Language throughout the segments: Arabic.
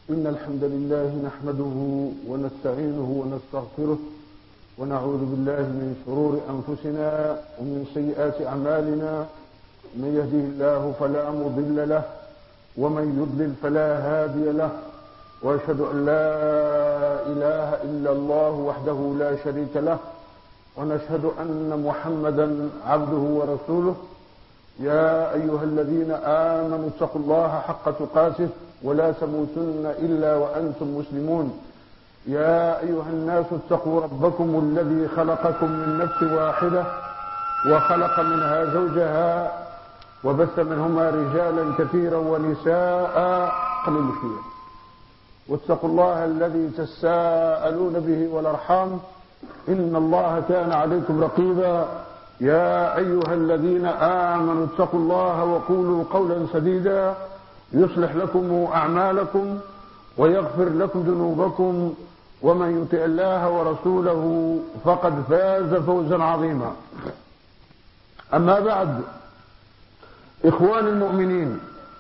إن الحمد لله نحمده ونستعينه ونستغفره ونعوذ بالله من شرور أنفسنا ومن سيئات أعمالنا. من يهده الله فلا مضل له ومن يضلل فلا هادي له، وأشهد أن لا إله إلا الله وحده لا شريك له، ونشهد أن محمدا عبده ورسوله. يا أيها الذين آمنوا اتقوا الله حق تقاته ولا تموتن إلا وأنتم مسلمون. يا أيها الناس اتقوا ربكم الذي خلقكم من نفس واحدة وخلق منها زوجها وبث منهما رجالا كثيرا ونساء قليل خير، واتقوا الله الذي تساءلون به والأرحام إن الله كان عليكم رقيبا. يا أيها الذين آمنوا اتقوا الله وقولوا قولا سديدا يصلح لكم أعمالكم ويغفر لكم ذنوبكم، ومن يطع الله ورسوله فقد فاز فوزا عظيما. أما بعد، إخواني المؤمنين،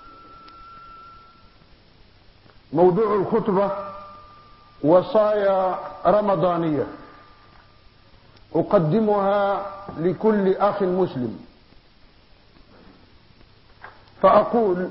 موضوع الخطبة وصايا رمضانية أقدمها لكل أخ مسلم، فأقول: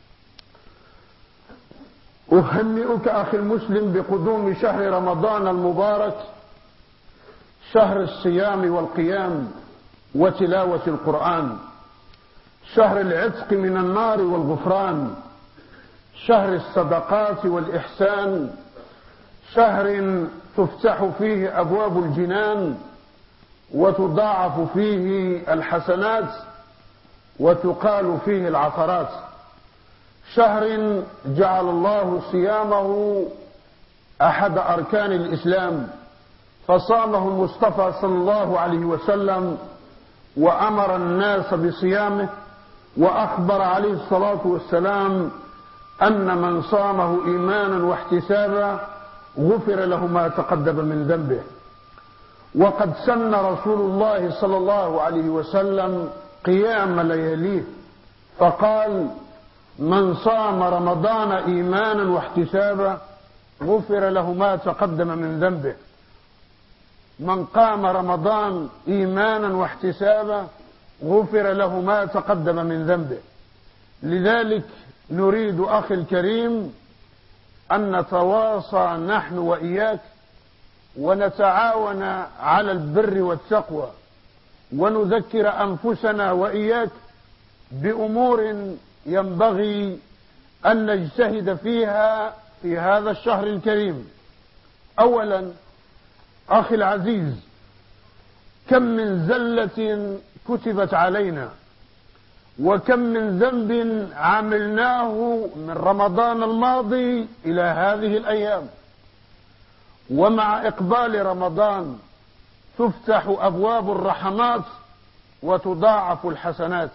أهنئك أخي المسلم بقدوم شهر رمضان المبارك، شهر الصيام والقيام وتلاوة القرآن، شهر العتق من النار والغفران، شهر الصدقات والإحسان، شهر تفتح فيه أبواب الجنان وتضاعف فيه الحسنات وتقال فيه العثرات، شهر جعل الله صيامه أحد أركان الإسلام، فصامه المصطفى صلى الله عليه وسلم وأمر الناس بصيامه، وأخبر عليه الصلاة والسلام أن من صامه إيمانا واحتسابا غفر له ما تقدم من ذنبه. وقد سن رسول الله صلى الله عليه وسلم قيام لياليه، فقال: من صام رمضان إيمانا واحتسابا غفر له ما تقدم من ذنبه. من قام رمضان إيمانا واحتسابا غفر له ما تقدم من ذنبه. لذلك نريد أخي الكريم أن نتواصى نحن وإياك ونتعاون على البر والتقوى، ونذكر أنفسنا وإياك بأمور ينبغي أن نجتهد فيها في هذا الشهر الكريم. أولا، أخي العزيز، كم من زلة كتبت علينا، وكم من ذنب عملناه من رمضان الماضي إلى هذه الأيام، ومع إقبال رمضان تفتح أبواب الرحمات وتضاعف الحسنات.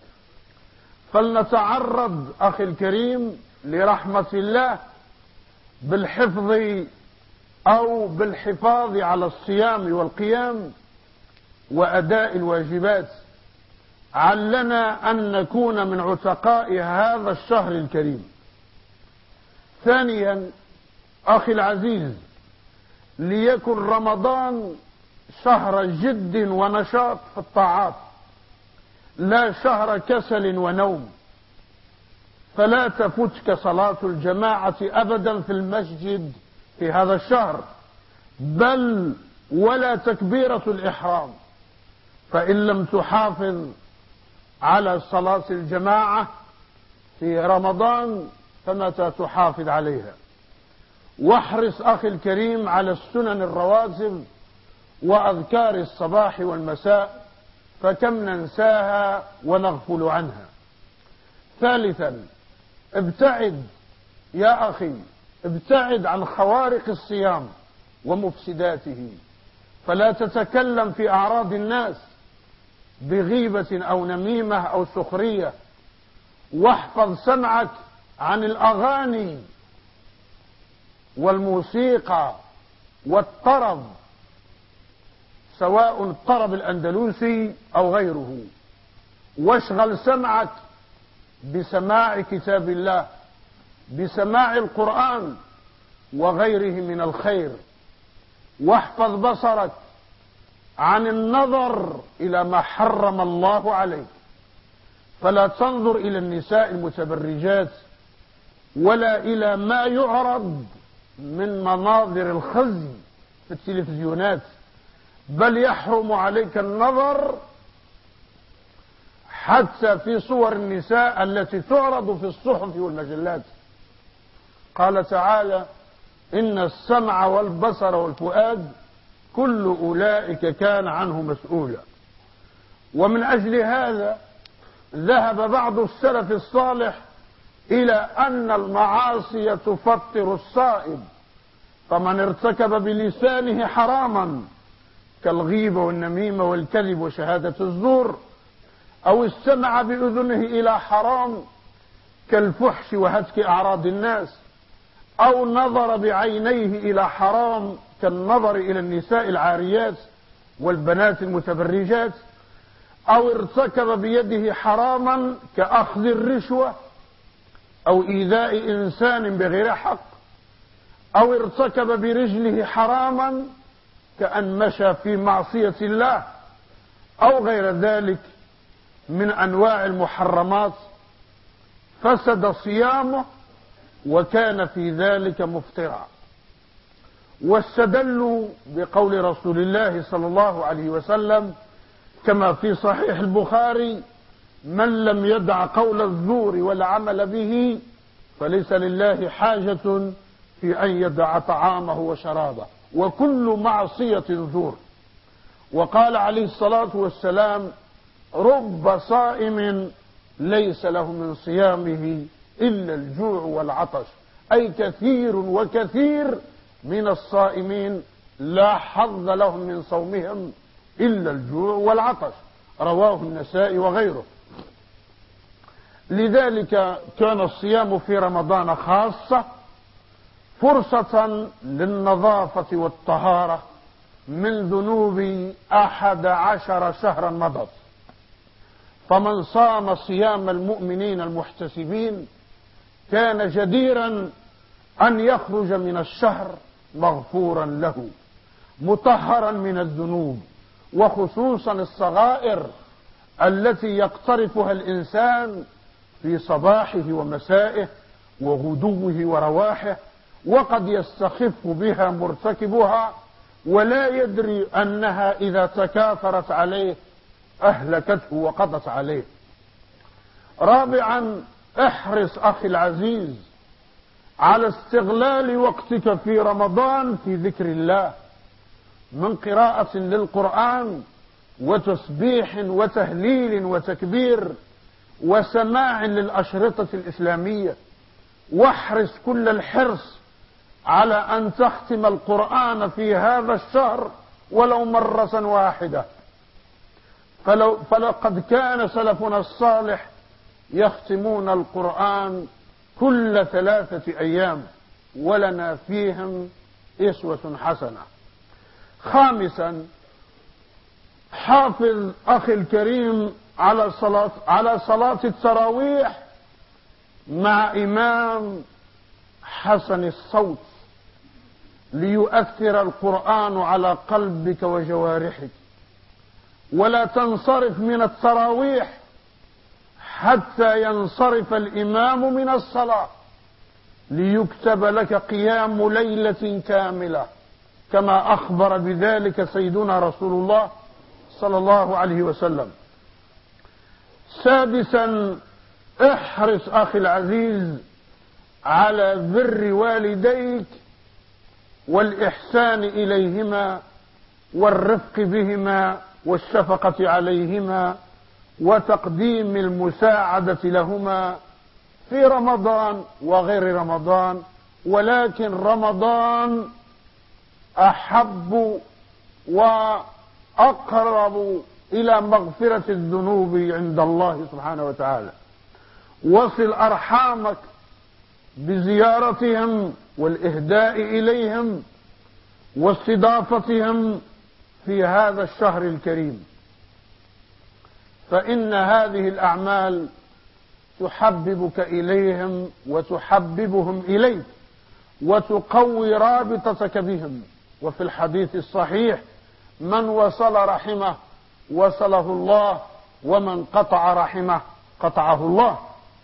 فلنتعرض أخي الكريم لرحمة الله بالحفظ أو بالحفاظ على الصيام والقيام وأداء الواجبات، علنا أن نكون من عتقاء هذا الشهر الكريم. ثانيا، أخي العزيز، ليكن رمضان شهر جد ونشاط في الطاعات، لا شهر كسل ونوم، فلا تفتك صلاة الجماعة أبدا في المسجد في هذا الشهر، بل ولا تكبيرة الإحرام، فإن لم تحافظ على صلاة الجماعة في رمضان فمتى تحافظ عليها؟ واحرص أخي الكريم على السنن الرواتب وأذكار الصباح والمساء، فكم ننساها ونغفل عنها. ثالثا، ابتعد يا أخي، ابتعد عن خوارق الصيام ومفسداته، فلا تتكلم في أعراض الناس بغيبة أو نميمة أو سخرية، واحفظ سمعك عن الأغاني والموسيقى والطرب، سواء الطرب الأندلسي أو غيره، واشغل سمعك بسماع كتاب الله، بسماع القرآن وغيره من الخير، واحفظ بصرك عن النظر إلى ما حرم الله عليك، فلا تنظر إلى النساء المتبرجات ولا إلى ما يعرض من مناظر الخزي في التلفزيونات، بل يحرم عليك النظر حتى في صور النساء التي تعرض في الصحف والمجلات. قال تعالى: إن السمع والبصر والفؤاد كل أولئك كان عنه مسؤولا. ومن أجل هذا ذهب بعض السلف الصالح إلى أن المعاصي تفطر الصائم، فمن ارتكب بلسانه حراما كالغيبة والنميمة والكذب وشهادة الزور، أو استمع بأذنه إلى حرام كالفحش وهتك أعراض الناس، أو نظر بعينيه إلى حرام كالنظر إلى النساء العاريات والبنات المتبرجات، أو ارتكب بيده حراما كأخذ الرشوة أو إيذاء إنسان بغير حق، أو ارتكب برجله حراما كأن مشى في معصية الله أو غير ذلك من أنواع المحرمات، فسد صيامه وكان في ذلك مفطرا. واستدلوا بقول رسول الله صلى الله عليه وسلم كما في صحيح البخاري: من لم يدع قول الزور والعمل به فليس لله حاجة في أن يدع طعامه وشرابه، وكل معصية زور. وقال عليه الصلاة والسلام: رب صائم ليس له من صيامه إلا الجوع والعطش، أي كثير وكثير من الصائمين لا حظ لهم من صومهم إلا الجوع والعطش. رواه النسائي وغيره. لذلك كان الصيام في رمضان خاصة فرصة للنظافة والطهارة من ذنوب 11 شهرا مضت، فمن صام صيام المؤمنين المحتسبين كان جديرا أن يخرج من الشهر مغفورا له مطهرا من الذنوب، وخصوصا الصغائر التي يقترفها الإنسان في صباحه ومسائه وغدوه ورواحه، وقد يستخف بها مرتكبها ولا يدري أنها إذا تكاثرت عليه أهلكته وقضت عليه. رابعا، احرص أخي العزيز على استغلال وقتك في رمضان في ذكر الله، من قراءة للقرآن وتسبيح وتهليل وتكبير وسماع للأشرطة الإسلامية. واحرص كل الحرص على أن تختم القرآن في هذا الشهر ولو مرة واحدة، فلقد كان سلفنا الصالح يختمون القرآن كل 3 أيام، ولنا فيهم أسوة حسنة. خامسا، حافظ أخي الكريم على صلاة التراويح مع إمام حسن الصوت ليؤثر القرآن على قلبك وجوارحك، ولا تنصرف من التراويح حتى ينصرف الإمام من الصلاة ليكتب لك قيام ليلة كاملة، كما أخبر بذلك سيدنا رسول الله صلى الله عليه وسلم. سادسا، احرص أخي العزيز على بر والديك والإحسان إليهما والرفق بهما والشفقة عليهما وتقديم المساعدة لهما في رمضان وغير رمضان، ولكن رمضان أحب وأقرب إلى مغفرة الذنوب عند الله سبحانه وتعالى. وصل أرحامك بزيارتهم والإهداء إليهم واستضافتهم في هذا الشهر الكريم، فإن هذه الأعمال تحببك إليهم وتحببهم إليك وتقوي رابطتك بهم. وفي الحديث الصحيح: من وصل رحمه وصله الله، ومن قطع رحمه قطعه الله.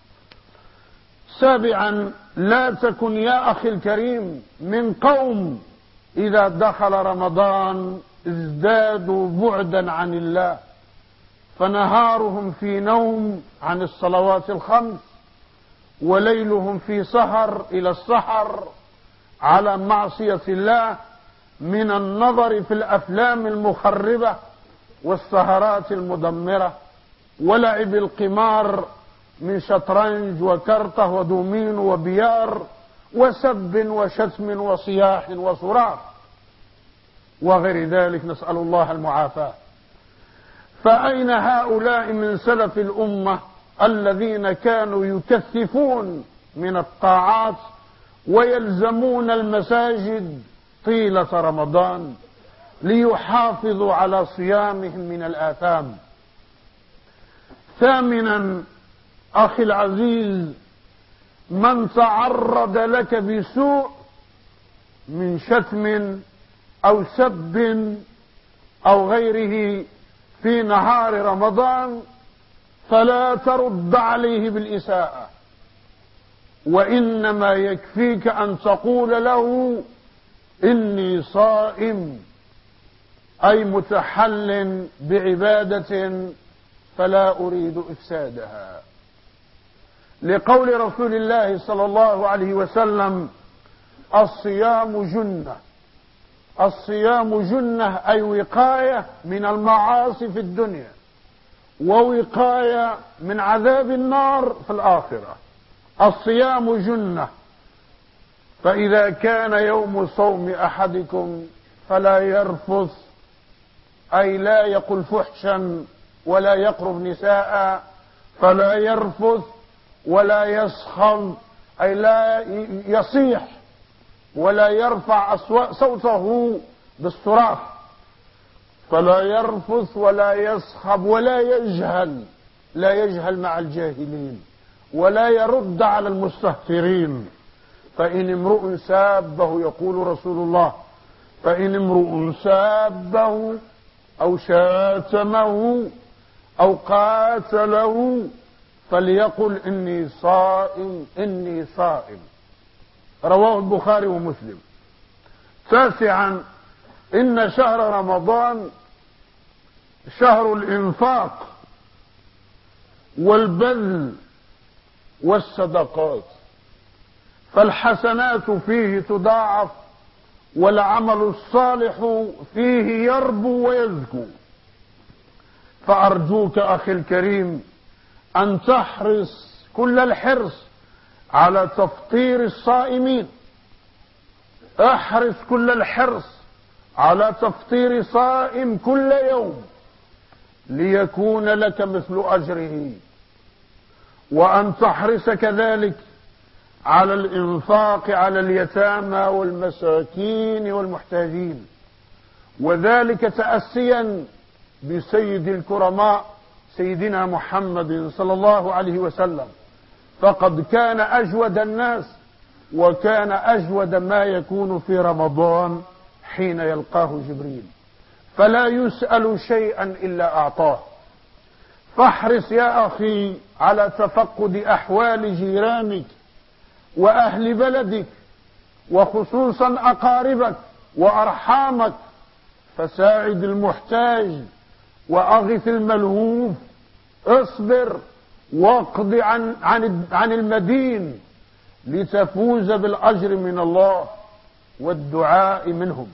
سابعا: لا تكن يا أخي الكريم من قوم إذا دخل رمضان ازدادوا بعدا عن الله، فنهارهم في نوم عن الصلوات الخمس، وليلهم في سهر إلى السحر على معصية الله، من النظر في الأفلام المخربة والسهرات المدمرة ولعب القمار من شطرنج وكرته ودومين وبيار وسب وشتم وصياح وصراخ وغير ذلك، نسأل الله المعافاة. فأين هؤلاء من سلف الأمة الذين كانوا يكثفون من الطاعات ويلزمون المساجد طيلة رمضان ليحافظوا على صيامهم من الآثام؟ ثامنا: أخي العزيز، من تعرض لك بسوء من شتم أو سب أو غيره في نهار رمضان فلا ترد عليه بالإساءة، وإنما يكفيك أن تقول له: إني صائم، أي متحل بعبادة فلا أريد إفسادها، لقول رسول الله صلى الله عليه وسلم: الصيام جنة. الصيام جنة أي وقاية من المعاصي في الدنيا ووقاية من عذاب النار في الآخرة. الصيام جنة. فإذا كان يوم صوم أحدكم فلا يرفث، أي لا يقل فحشا ولا يقرب نساء، فلا يرفث ولا يسخم، أي لا يصيح ولا يرفع صوته بالصراخ، فلا يرفث ولا يسخب ولا يجهل، لا يجهل مع الجاهلين ولا يرد على المستهترين. فإن امرؤ سابه، يقول رسول الله: فإن امرؤ سابه أو شاتمه أو قاتله فليقل إني صائم إني صائم. رواه البخاري ومسلم. تاسعا: إن شهر رمضان شهر الإنفاق والبذل والصدقات، فالحسنات فيه تضاعف والعمل الصالح فيه يربو ويزكو. فأرجوك أخي الكريم أن تحرص كل الحرص على تفطير الصائمين. احرص كل الحرص على تفطير صائم كل يوم ليكون لك مثل أجره، وأن تحرص كذلك على الإنفاق على اليتامى والمساكين والمحتاجين، وذلك تأسيا بسيد الكرماء سيدنا محمد صلى الله عليه وسلم، فقد كان أجود الناس وكان أجود ما يكون في رمضان حين يلقاه جبريل فلا يسأل شيئا إلا أعطاه. فاحرص يا أخي على تفقد أحوال جيرانك وأهل بلدك وخصوصا أقاربك وأرحامك، فساعد المحتاج وأغث الملهوف، اصبر واقض عن المدين لتفوز بالأجر من الله والدعاء منهم.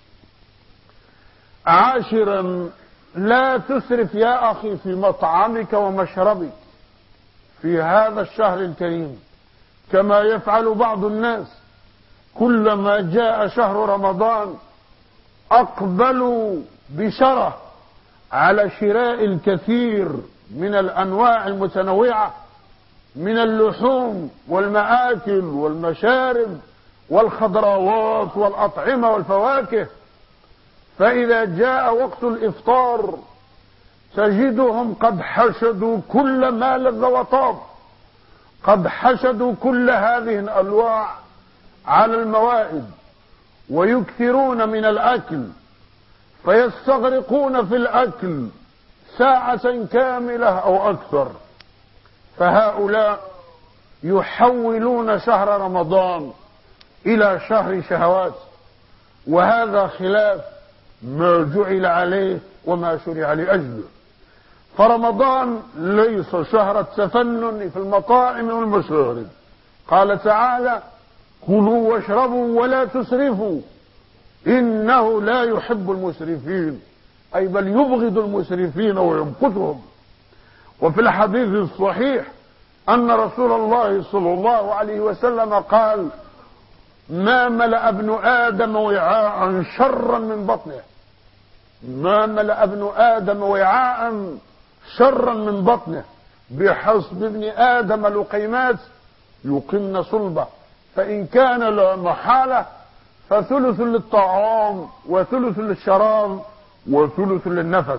عاشرا: لا تسرف يا أخي في مطعمك ومشربك في هذا الشهر الكريم كما يفعل بعض الناس. كلما جاء شهر رمضان أقبلوا بشرة على شراء الكثير من الأنواع المتنوعة من اللحوم والمآكل والمشارب والخضروات والأطعمة والفواكه، فإذا جاء وقت الإفطار تجدهم قد حشدوا كل ما لذ وطاب قد حشدوا كل هذه الأنواع على الموائد ويكثرون من الأكل، فيستغرقون في الأكل ساعة كاملة أو أكثر. فهؤلاء يحولون شهر رمضان إلى شهر شهوات، وهذا خلاف ما جعل عليه وما شرع لأجله. فرمضان ليس شهر التفنن في المطاعم والمشارب. قال تعالى: كلوا واشربوا ولا تسرفوا إنه لا يحب المسرفين، أي بل يبغض المسرفين ويمقتهم. وفي الحديث الصحيح أن رسول الله صلى الله عليه وسلم قال: ما ملأ ابن آدم وعاء شرا من بطنه، ما ملأ ابن آدم وعاء شرا من بطنه، بحسب ابن آدم لقيمات يقمن صلبه، فإن كان لا محالة فثلث للطعام وثلث للشراب وثلث للنفس.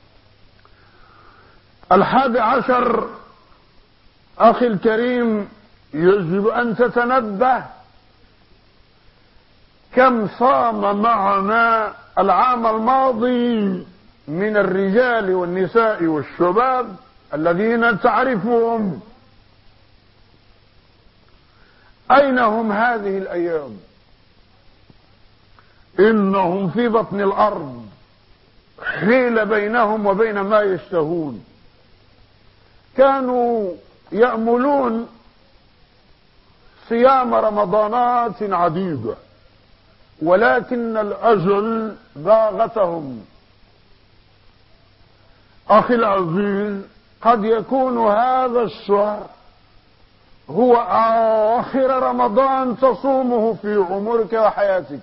11 أخي الكريم، يجب أن تتنبه كم صام معنا العام الماضي من الرجال والنساء والشباب الذين تعرفهم. أين هم هذه الأيام؟ إنهم في بطن الأرض، حيل بينهم وبين ما يشتهون. كانوا يأملون صيام رمضانات عديدة، ولكن الأجل باغتهم. أخي العزيز، قد يكون هذا الشهر هو آخر رمضان تصومه في عمرك وحياتك،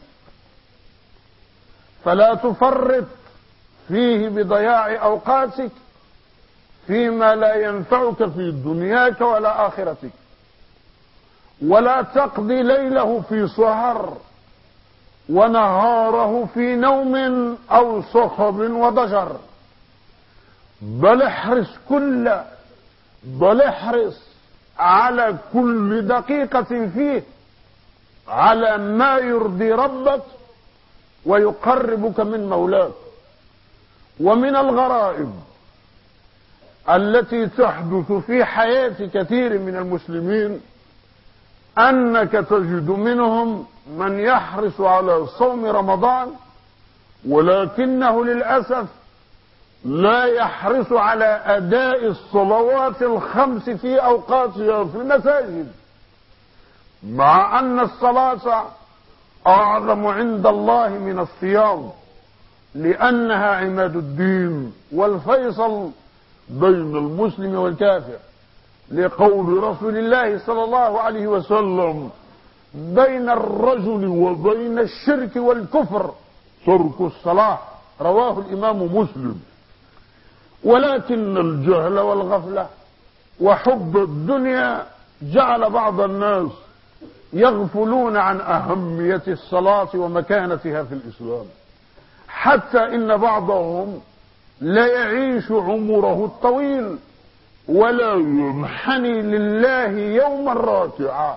فلا تفرط فيه بضياع أوقاتك فيما لا ينفعك في دنياك ولا آخرتك، ولا تقضي ليله في سهر ونهاره في نوم أو صخب وضجر، بل احرص على كل دقيقة فيه على ما يرضي ربك ويقربك من مولاك. ومن الغرائب التي تحدث في حياة كثير من المسلمين أنك تجد منهم من يحرص على صوم رمضان، ولكنه للأسف لا يحرص على أداء الصلوات الخمس في أوقاتها في المساجد، مع أن الصلاة أعظم عند الله من الصيام، لأنها عماد الدين والفيصل بين المسلم والكافر، لقول رسول الله صلى الله عليه وسلم: بين الرجل وبين الشرك والكفر ترك الصلاة، رواه الإمام مسلم. ولكن الجهل والغفلة وحب الدنيا جعل بعض الناس يغفلون عن أهمية الصلاة ومكانتها في الإسلام، حتى إن بعضهم لا يعيش عمره الطويل ولا ينحني لله يوما راكعا.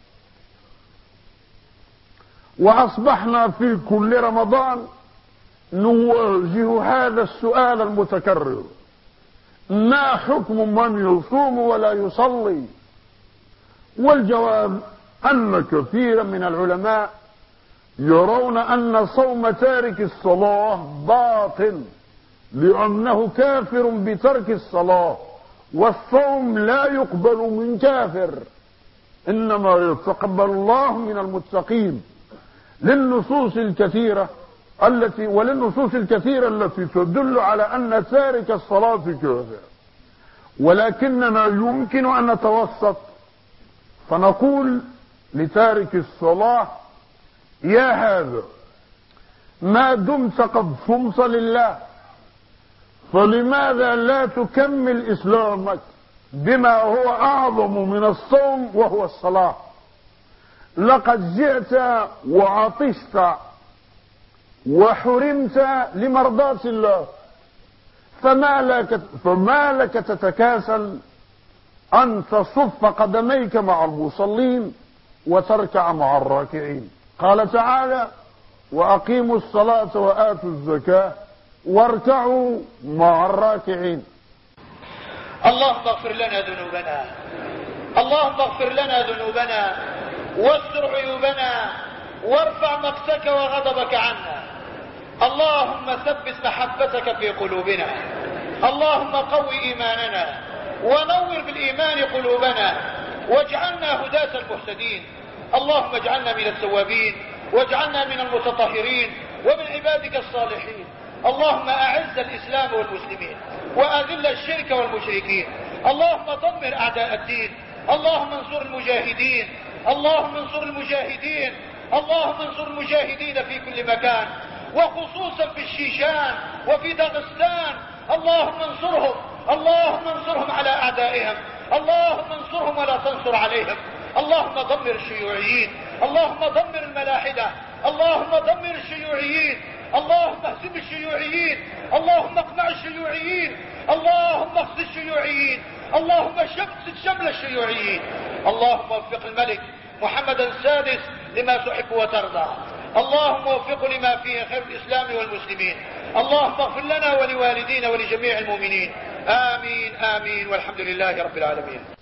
وأصبحنا في كل رمضان نواجه هذا السؤال المتكرر: ما حكم من يصوم ولا يصلي؟ والجواب أن كثيرا من العلماء يرون أن صوم تارك الصلاة باطل، لأنه كافر بترك الصلاة، والصوم لا يقبل من كافر، إنما يتقبل الله من المتقين، للنصوص الكثيرة التي تدل على أن تارك الصلاة كافر. ولكننا يمكن أن نتوسط فنقول لتارك الصلاة: يا هذا، ما دمت قد صمت لله فلماذا لا تكمل إسلامك بما هو أعظم من الصوم وهو الصلاة؟ لقد جئت وعطشت وحرمت لمرضاة الله، فما لك تتكاسل أن تصف قدميك مع المصلين وتركع مع الراكعين. قال تعالى: وأقيموا الصلاة وآتوا الزكاة واركعوا مع الراكعين. اللهم اغفر لنا ذنوبنا، اللهم اغفر لنا ذنوبنا واستر عيوبنا وارفع مقتك وغضبك عنا. اللهم ثبت محبتك في قلوبنا، اللهم قو إيماننا ونور بالإيمان قلوبنا واجعلنا هداة المهتدين. اللهم اجعلنا من التوابين واجعلنا من المتطهرين ومن عبادك الصالحين. اللهم أعز الإسلام والمسلمين وأذل الشرك والمشركين. اللهم دمر أعداء الدين. اللهم انصر المجاهدين، اللهم انصر المجاهدين، اللهم انصر المجاهدين في كل مكان وخصوصا في الشيشان وفي داغستان. اللهم انصرهم، اللهم انصرهم على أعدائهم، اللهم انصرهم ولا تنصر عليهم. اللهم دمر الشيوعيين، اللهم دمر الملاحدة، اللهم دمر الشيوعيين، اللهم اهزم الشيوعيين، اللهم اقمع الشيوعيين، اللهم اخزي الشيوعيين، اللهم شمس شمل الشيوعيين. اللهم وفق الملك محمد السادس لما تحب وترضى، اللهم وفقه لما فيه خير الإسلام والمسلمين. اللهم اغفر لنا ولوالدينا ولجميع المؤمنين. آمين آمين والحمد لله رب العالمين.